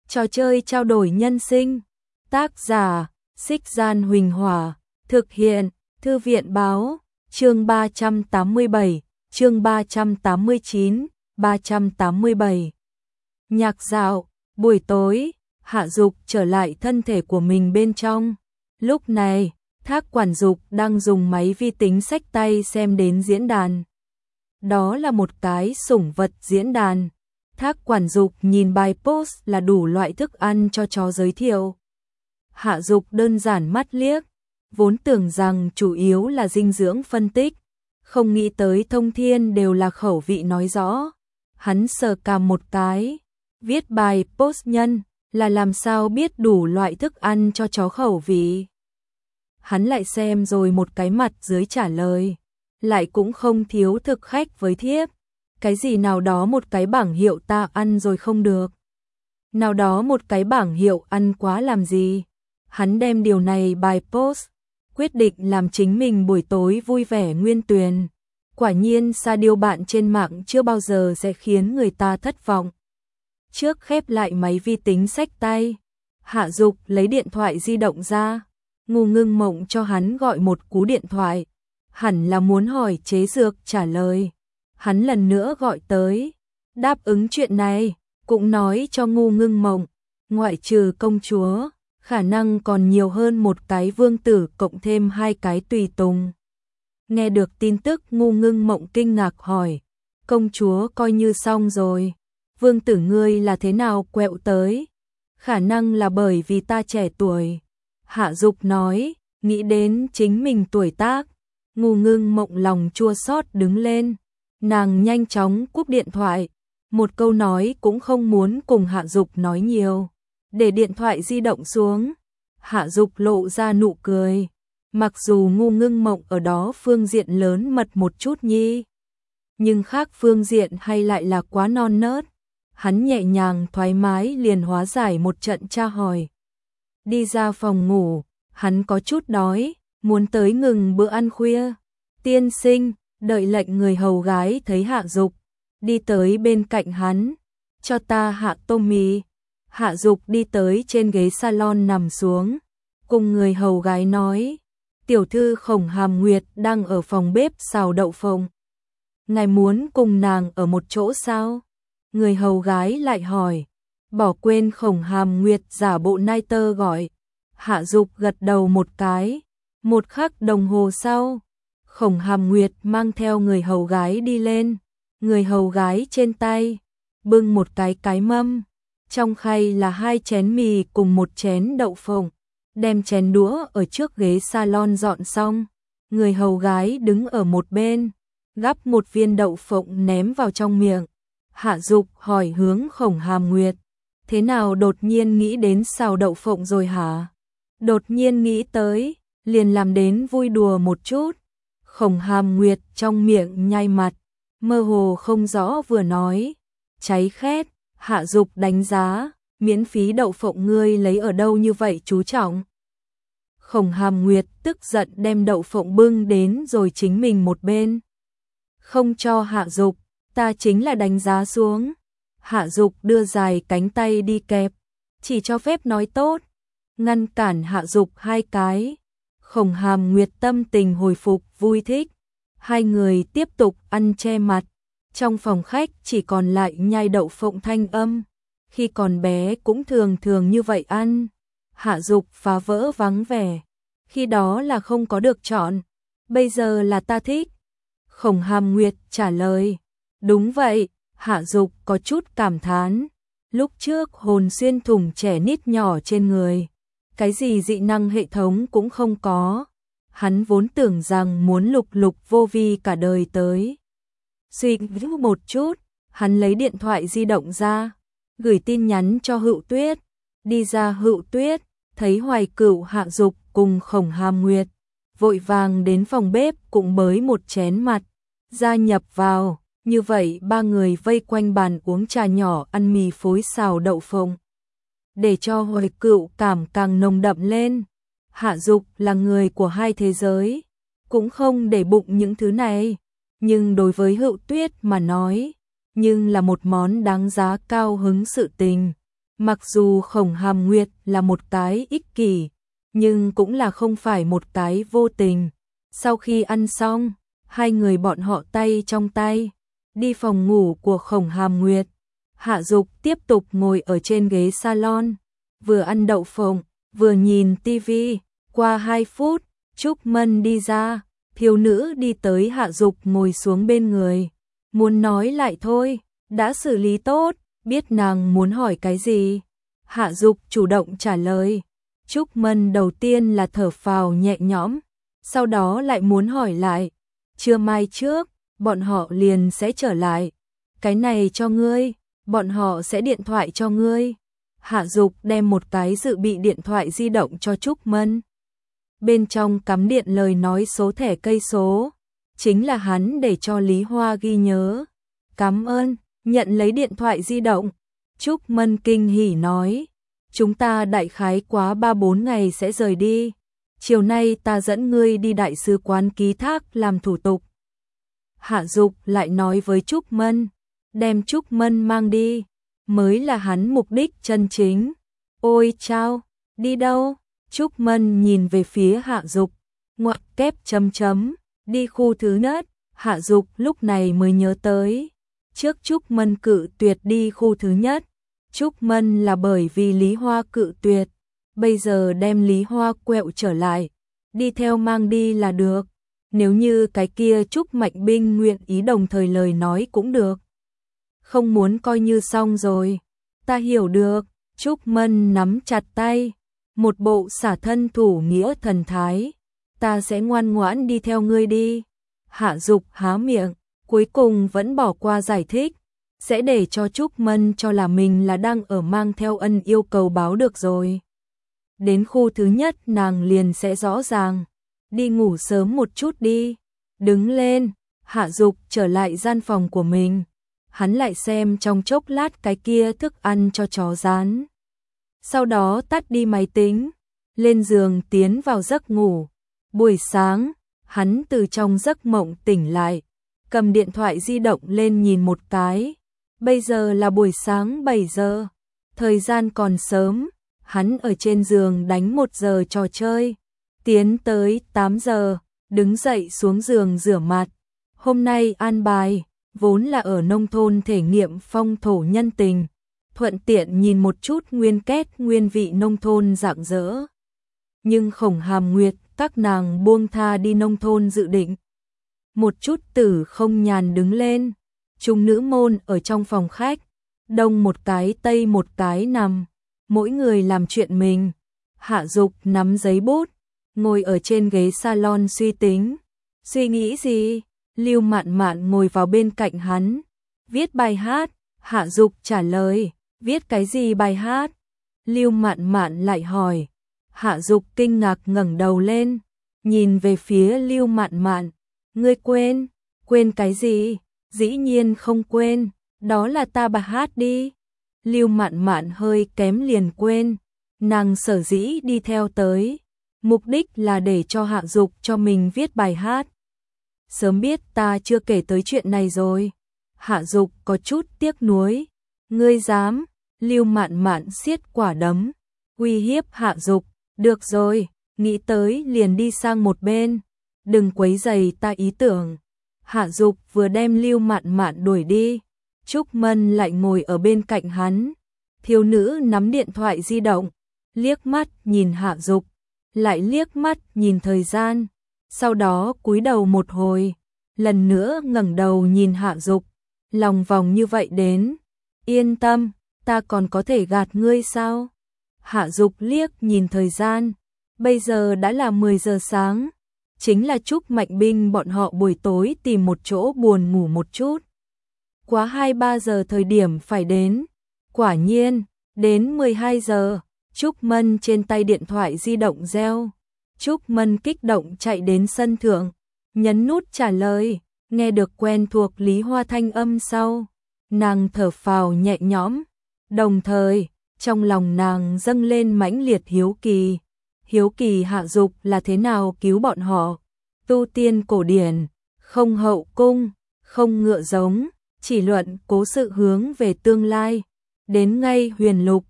Trò chơi trao đổi nhân sinh. Tác giả: Xích Gian Huỳnh Hỏa. Thực hiện: Thư viện báo. Chương 387, chương 389, 387. Nhạc dạo. Buổi tối, Hạ Dục trở lại thân thể của mình bên trong. Lúc này, Thác Quản Dục đang dùng máy vi tính xách tay xem đến diễn đàn. Đó là một cái sủng vật diễn đàn. Thác Quản Dục nhìn bài post là đủ loại thức ăn cho chó giới thiệu. Hạ Dục đơn giản mắt liếc, vốn tưởng rằng chủ yếu là dinh dưỡng phân tích, không nghĩ tới thông thiên đều là khẩu vị nói rõ. Hắn sờ cằm một cái, viết bài post nhân là làm sao biết đủ loại thức ăn cho chó khẩu vị. Hắn lại xem rồi một cái mặt dưới trả lời, lại cũng không thiếu thực khách với thiếp. Cái gì nào đó một cái bảng hiệu ta ăn rồi không được. Nào đó một cái bảng hiệu ăn quá làm gì. Hắn đem điều này bài post, quyết định làm chính mình buổi tối vui vẻ nguyên tuyền. Quả nhiên sa điêu bạn trên mạng chưa bao giờ sẽ khiến người ta thất vọng. Trước khép lại máy vi tính xách tay, Hạ Dục lấy điện thoại di động ra, Ngô Ngưng Mộng cho hắn gọi một cú điện thoại, hẳn là muốn hỏi chế dược trả lời. Hắn lần nữa gọi tới, đáp ứng chuyện này, cũng nói cho Ngô Ngưng Mộng, ngoại trừ công chúa, khả năng còn nhiều hơn một cái vương tử cộng thêm hai cái tùy tùng. Nghe được tin tức Ngô Ngưng Mộng kinh ngạc hỏi, công chúa coi như xong rồi, vương tử ngươi là thế nào quẹo tới? Khả năng là bởi vì ta trẻ tuổi. Hạ Dục nói, nghĩ đến chính mình tuổi tác, Ngô Ngưng Mộng lòng chua xót đứng lên. Nàng nhanh chóng cúp điện thoại, một câu nói cũng không muốn cùng Hạ Dục nói nhiều, để điện thoại di động xuống. Hạ Dục lộ ra nụ cười, mặc dù Ngô Ngưng Mộng ở đó phương diện lớn mật một chút nhi, nhưng khác phương diện hay lại là quá non nớt. Hắn nhẹ nhàng thoải mái liền hóa giải một trận tra hỏi. Đi ra phòng ngủ, hắn có chút đói, muốn tới ngừng bữa ăn khuya. Tiên sinh, đợi lệnh người hầu gái thấy Hạ Dục đi tới bên cạnh hắn, cho ta hạ tô mì. Hạ Dục đi tới trên ghế salon nằm xuống, cùng người hầu gái nói, tiểu thư Khổng Hàm Nguyệt đang ở phòng bếp xào đậu phộng. Ngài muốn cùng nàng ở một chỗ sao? Người hầu gái lại hỏi, bỏ quên Khổng Hàm Nguyệt giả bộ nai tơ gọi. Hạ Dục gật đầu một cái, một khắc đồng hồ sau, Khổng Hàm Nguyệt mang theo người hầu gái đi lên. Người hầu gái trên tay bưng một cái mâm, trong khay là 2 chén mì cùng 1 chén đậu phộng, đem chén đũa ở trước ghế salon dọn xong. Người hầu gái đứng ở một bên, gắp một viên đậu phộng ném vào trong miệng. Hạ Dục hỏi hướng Khổng Hàm Nguyệt, thế nào đột nhiên nghĩ đến xào đậu phộng rồi hả? Đột nhiên nghĩ tới, liền làm đến vui đùa một chút. Khổng Hàm Nguyệt trong miệng nhai mặt, mơ hồ không rõ vừa nói, cháy khét. Hạ Dục đánh giá, miễn phí đậu phộng ngươi lấy ở đâu như vậy chú trọng? Khổng Hàm Nguyệt tức giận đem đậu phộng bưng đến rồi chính mình một bên. Không cho Hạ Dục, ta chính là đánh giá xuống. Hạ Dục đưa dài cánh tay đi kẹp, chỉ cho phép nói tốt, ngăn cản Hạ Dục 2 cái. Khổng Hàm Nguyệt tâm tình hồi phục vui thích, hai người tiếp tục ăn che mặt. Trong phòng khách chỉ còn lại nhai đậu phộng thanh âm, khi còn bé cũng thường thường như vậy ăn. Hạ Dục phá vỡ vắng vẻ, khi đó là không có được chọn, bây giờ là ta thích. Khổng Hàm Nguyệt trả lời, đúng vậy. Hạ Dục có chút cảm thán, lúc trước hồn xuyên thủng trẻ nít nhỏ trên người, cái gì dị năng hệ thống cũng không có. Hắn vốn tưởng rằng muốn lục lục vô vi cả đời tới. Suy nghĩ một chút, hắn lấy điện thoại di động ra, gửi tin nhắn cho Hựu Tuyết. Đi ra Hựu Tuyết, thấy Hoài Cửu, Hạ Dục cùng Khổng Hàm Nguyệt, vội vàng đến phòng bếp cũng bới một chén mặt, gia nhập vào. Như vậy 3 người vây quanh bàn uống trà nhỏ ăn mì phối xào đậu phộng. Để cho Hoài Cửu cảm càng nồng đậm lên. Hạ Dục là người của hai thế giới, cũng không để bụng những thứ này. Nhưng đối với Hựu Tuyết mà nói, nhưng là một món đáng giá cao hứng sự tình. Mặc dù Khổng Hàm Nguyệt là một cái ích kỷ, nhưng cũng là không phải một cái vô tình. Sau khi ăn xong, hai người bọn họ tay trong tay, đi phòng ngủ của Khổng Hàm Nguyệt. Hạ Dục tiếp tục ngồi ở trên ghế salon, vừa ăn đậu phộng, vừa nhìn tivi. Qua 2 phút, Trúc Mân đi ra, thiếu nữ đi tới Hạ Dục ngồi xuống bên người. Muốn nói lại thôi, đã xử lý tốt, biết nàng muốn hỏi cái gì. Hạ Dục chủ động trả lời. Trúc Mân đầu tiên là thở phào nhẹ nhõm, sau đó lại muốn hỏi lại. Trưa mai trước, bọn họ liền sẽ trở lại. Cái này cho ngươi, bọn họ sẽ điện thoại cho ngươi. Hạ Dục đem một cái dự bị điện thoại di động cho Trúc Mân. Bên trong cắm điện lời nói số thẻ cây số, chính là hắn để cho Lý Hoa ghi nhớ. Cảm ơn, nhận lấy điện thoại di động. Trúc Mân kinh hỉ nói, chúng ta đại khái quá 3-4 ngày sẽ rời đi. Chiều nay ta dẫn ngươi đi đại sứ quán ký thác làm thủ tục. Hạ Dục lại nói với Trúc Mân, đem Trúc Mân mang đi, mới là hắn mục đích chân chính. Ôi chao, đi đâu? Trúc Mân nhìn về phía Hạ Dục, ngoặc kép chấm chấm, đi khu thứ nhất. Hạ Dục lúc này mới nhớ tới, trước Trúc Mân cự tuyệt đi khu thứ nhất. Trúc Mân là bởi vì Lý Hoa cự tuyệt, bây giờ đem Lý Hoa quẹo trở lại, đi theo mang đi là được. Nếu như cái kia Trúc Mạnh Binh nguyện ý đồng thời lời nói cũng được. Không muốn coi như xong rồi. Ta hiểu được. Trúc Mân nắm chặt tay, một bộ xả thân thủ nghĩa thần thái. Ta sẽ ngoan ngoãn đi theo ngươi đi. Hạ Dục há miệng, cuối cùng vẫn bỏ qua giải thích. Sẽ để cho Trúc Mân cho là mình là đang ở mang theo ân yêu cầu báo được rồi. Đến khu thứ nhất nàng liền sẽ rõ ràng. Đi ngủ sớm một chút đi. Đứng lên, Hạ Dục trở lại gian phòng của mình. Hắn lại xem trong chốc lát cái kia thức ăn cho chó rán. Sau đó tắt đi máy tính, lên giường tiến vào giấc ngủ. Buổi sáng, hắn từ trong giấc mộng tỉnh lại, cầm điện thoại di động lên nhìn một cái. Bây giờ là buổi sáng 7 giờ, thời gian còn sớm, hắn ở trên giường đánh 1 giờ trò chơi. Tiến tới 8 giờ, đứng dậy xuống giường rửa mặt. Hôm nay an bài, vốn là ở nông thôn thể nghiệm phong thổ nhân tình, thuận tiện nhìn một chút nguyên kết nguyên vị nông thôn rạng rỡ. Nhưng Khổng Hàm Nguyệt các nàng buông tha đi nông thôn dự định. Một chút tử không nhàn đứng lên, chúng nữ môn ở trong phòng khách, đông một cái tây một cái nằm, mỗi người làm chuyện mình. Hạ Dục nắm giấy bút, ngồi ở trên ghế salon suy tính. Suy nghĩ gì? Lưu Mạn Mạn ngồi vào bên cạnh hắn. Viết bài hát. Hạ Dục trả lời. Viết cái gì bài hát? Lưu Mạn Mạn lại hỏi. Hạ Dục kinh ngạc ngẩng đầu lên, nhìn về phía Lưu Mạn Mạn. Ngươi quên? Quên cái gì? Dĩ nhiên không quên, đó là ta bài hát đi. Lưu Mạn Mạn hơi kém liền quên. Nàng sở dĩ đi theo tới, mục đích là để cho Hạ Dục cho mình viết bài hát. Sớm biết ta chưa kể tới chuyện này rồi. Hạ Dục có chút tiếc nuối. Ngươi dám? Lưu Mạn Mạn siết quả đấm, uy hiếp Hạ Dục. Được rồi, nghĩ tới liền đi sang một bên, đừng quấy rầy ta ý tưởng. Hạ Dục vừa đem Lưu Mạn Mạn đuổi đi, Trúc Mân lại ngồi ở bên cạnh hắn. Thiếu nữ nắm điện thoại di động, liếc mắt nhìn Hạ Dục, lại liếc mắt nhìn thời gian, sau đó cúi đầu một hồi, lần nữa ngẩng đầu nhìn Hạ Dục, lòng vòng như vậy đến. Yên tâm, ta còn có thể gạt ngươi sao? Hạ Dục liếc nhìn thời gian, bây giờ đã là 10 giờ sáng, chính là Trúc Mạnh Binh bọn họ buổi tối tìm một chỗ buồn ngủ một chút. Quá 2-3 giờ thời điểm phải đến. Quả nhiên, đến 12 giờ, Trúc Mân trên tay điện thoại di động reo. Trúc Mân kích động chạy đến sân thượng, nhấn nút trả lời, nghe được quen thuộc Lý Hoa thanh âm sau. Nàng thở phào nhẹ nhõm, đồng thời, trong lòng nàng dâng lên mãnh liệt hiếu kỳ. Hiếu kỳ Hạ Dục là thế nào cứu bọn họ. Tu tiên cổ điển, không hậu cung, không ngựa giống, chỉ luận cố sự hướng về tương lai. Đến ngay huyền lục,